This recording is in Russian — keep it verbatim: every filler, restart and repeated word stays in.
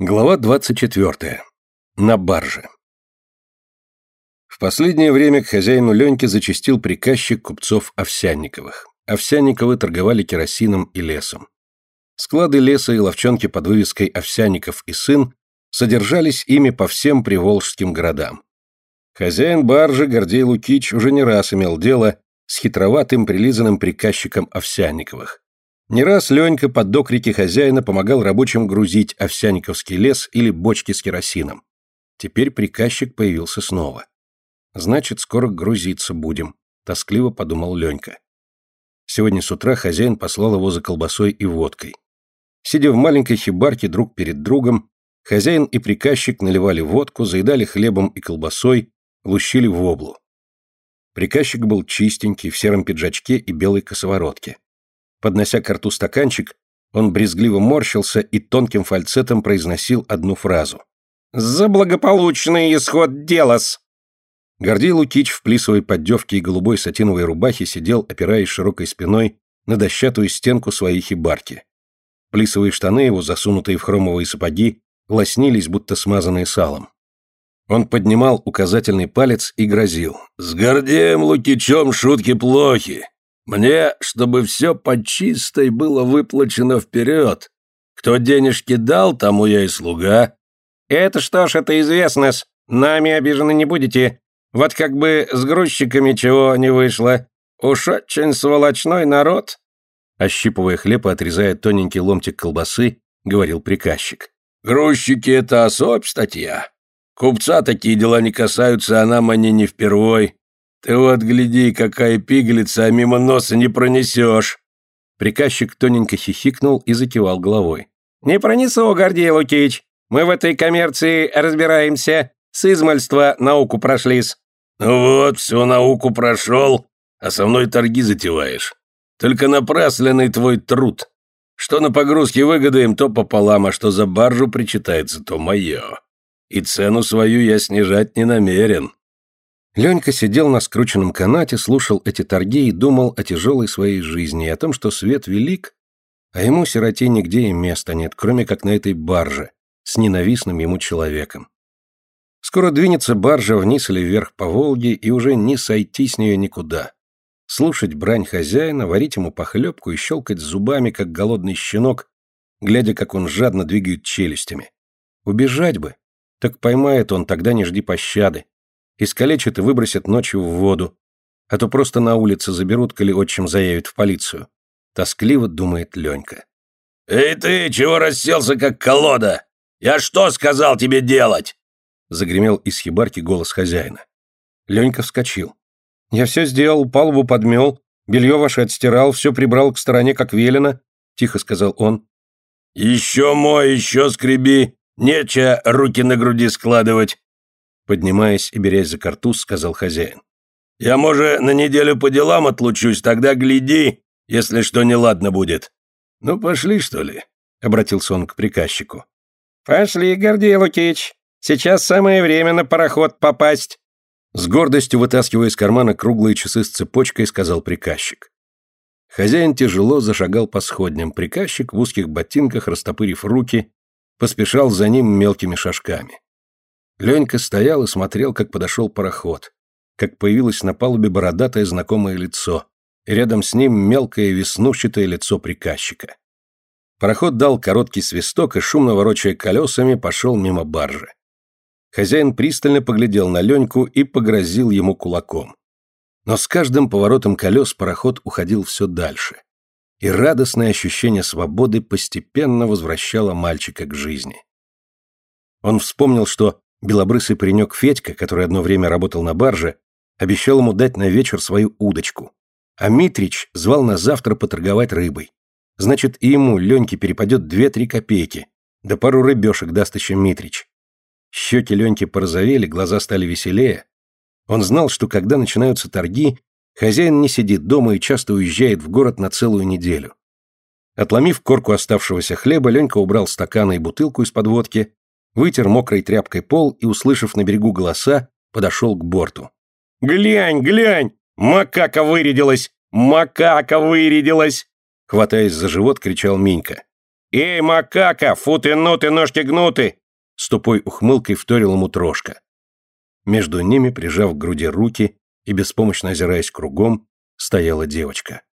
Глава двадцать четвёртая. На барже. В последнее время к хозяину Леньке зачастил приказчик купцов Овсянниковых. Овсянниковы торговали керосином и лесом. Склады леса и ловчонки под вывеской «Овсянников и сын» содержались ими по всем приволжским городам. Хозяин баржи Гордей Лукич уже не раз имел дело с хитроватым прилизанным приказчиком Овсянниковых. Не раз Ленька под докрики хозяина помогал рабочим грузить овсянниковский лес или бочки с керосином. Теперь приказчик появился снова. «Значит, скоро грузиться будем», — тоскливо подумал Ленька. Сегодня с утра хозяин послал его за колбасой и водкой. Сидя в маленькой хибарке друг перед другом, хозяин и приказчик наливали водку, заедали хлебом и колбасой, лущили воблу. Приказчик был чистенький, в сером пиджачке и белой косоворотке. Поднося к рту стаканчик, он брезгливо морщился и тонким фальцетом произносил одну фразу. «За благополучный исход дела-с!» Гордей Лукич в плисовой поддевке и голубой сатиновой рубахе сидел, опираясь широкой спиной на дощатую стенку своей хибарки. Плисовые штаны его, засунутые в хромовые сапоги, лоснились, будто смазанные салом. Он поднимал указательный палец и грозил. «С Гордеем Лукичем шутки плохи. Мне, чтобы все по чистой было выплачено вперед. Кто денежки дал, тому я и слуга». «Это что ж, это известно-с. Нами обижены не будете. Вот как бы с грузчиками чего не вышло. Уж очень сволочной народ». Ощипывая хлеб и отрезая тоненький ломтик колбасы, говорил приказчик. «Грузчики — это особь статья. Купца такие дела не касаются, а нам они не впервой. Ты вот гляди, какая пигалица, а мимо носа не пронесешь». Приказчик тоненько хихикнул и закивал головой. «Не пронесу, Гордей Лукич. Мы в этой коммерции разбираемся. С измальства науку прошлись». «Ну вот, всю науку прошел, а со мной торги затеваешь. Только напрасленный твой труд. Что на погрузке выгодаем, то пополам, а что за баржу причитается, то мое. И цену свою я снижать не намерен». Ленька сидел на скрученном канате, слушал эти торги и думал о тяжелой своей жизни и о том, что свет велик, а ему, сироте, нигде и места нет, кроме как на этой барже, с ненавистным ему человеком. Скоро двинется баржа вниз или вверх по Волге, и уже не сойти с нее никуда. Слушать брань хозяина, варить ему похлебку и щелкать зубами, как голодный щенок, глядя, как он жадно двигает челюстями. Убежать бы, так поймает он, тогда не жди пощады. Искалечат и выбросят ночью в воду, а то просто на улице заберут, коли отчим заявит в полицию. Тоскливо думает Ленька. «Эй ты, чего расселся, как колода? Я что сказал тебе делать?» Загремел из хибарки голос хозяина. Ленька вскочил. «Я все сделал, палубу подмел, белье ваше отстирал, все прибрал к стороне, как велено», — тихо сказал он. «Еще мой, еще скреби, нечего руки на груди складывать», — поднимаясь и берясь за картуз, сказал хозяин. «Я, может, на неделю по делам отлучусь, тогда гляди, если что неладно будет». «Ну, пошли, что ли?» — обратился он к приказчику. «Пошли, Гордей Лукич, сейчас самое время на пароход попасть». С гордостью вытаскивая из кармана круглые часы с цепочкой, сказал приказчик. Хозяин тяжело зашагал по сходням, приказчик в узких ботинках, растопырив руки, поспешал за ним мелкими шажками. Ленька стоял и смотрел, как подошел пароход, как появилось на палубе бородатое знакомое лицо, и рядом с ним мелкое веснушчатое лицо приказчика. Пароход дал короткий свисток и, шумно ворочая колесами, пошел мимо баржи. Хозяин пристально поглядел на Леньку и погрозил ему кулаком. Но с каждым поворотом колес пароход уходил все дальше, и радостное ощущение свободы постепенно возвращало мальчика к жизни. Он вспомнил, что белобрысый паренек Федька, который одно время работал на барже, обещал ему дать на вечер свою удочку, а Митрич звал на завтра поторговать рыбой. Значит, и ему, Леньке, перепадет две-три копейки, да пару рыбешек даст еще Митрич. Щеки Леньки порозовели, глаза стали веселее. Он знал, что когда начинаются торги, хозяин не сидит дома и часто уезжает в город на целую неделю. Отломив корку оставшегося хлеба, Ленька убрал стаканы и бутылку из-под водки, вытер мокрой тряпкой пол и, услышав на берегу голоса, подошел к борту. «Глянь, глянь! Макака вырядилась! Макака вырядилась!» Хватаясь за живот, кричал Минька. «Эй, макака, футы-нуты, ножки гнуты!» С тупой ухмылкой вторил ему Трошка. Между ними, прижав к груди руки и беспомощно озираясь кругом, стояла девочка.